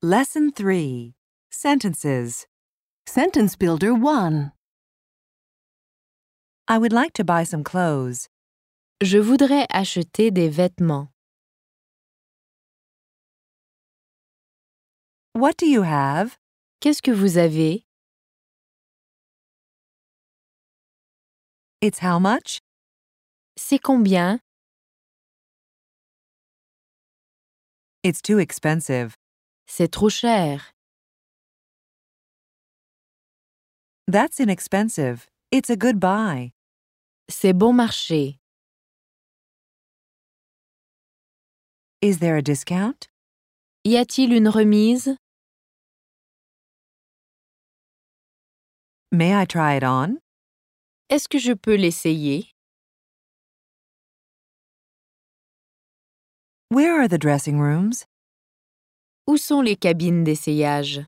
Lesson 3. Sentences. Sentence Builder 1. I would like to buy some clothes. Je voudrais acheter des vêtements. What do you have? Qu'est-ce que vous avez? It's how much? C'est combien? It's too expensive. C'est trop cher. That's inexpensive. It's a good buy. C'est bon marché. Is there a discount? Y a-t-il une remise? May I try it on? Est-ce que je peux l'essayer? Where are the dressing rooms? Où sont les cabines d'essayage?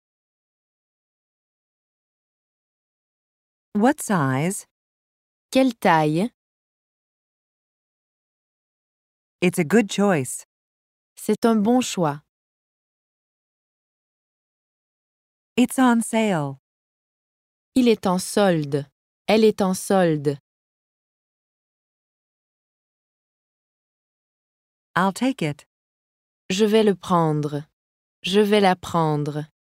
What size? Quelle taille? It's a good choice. C'est un bon choix. It's on sale. Il est en solde. Elle est en solde. I'll take it. Je vais le prendre. Je vais la prendre.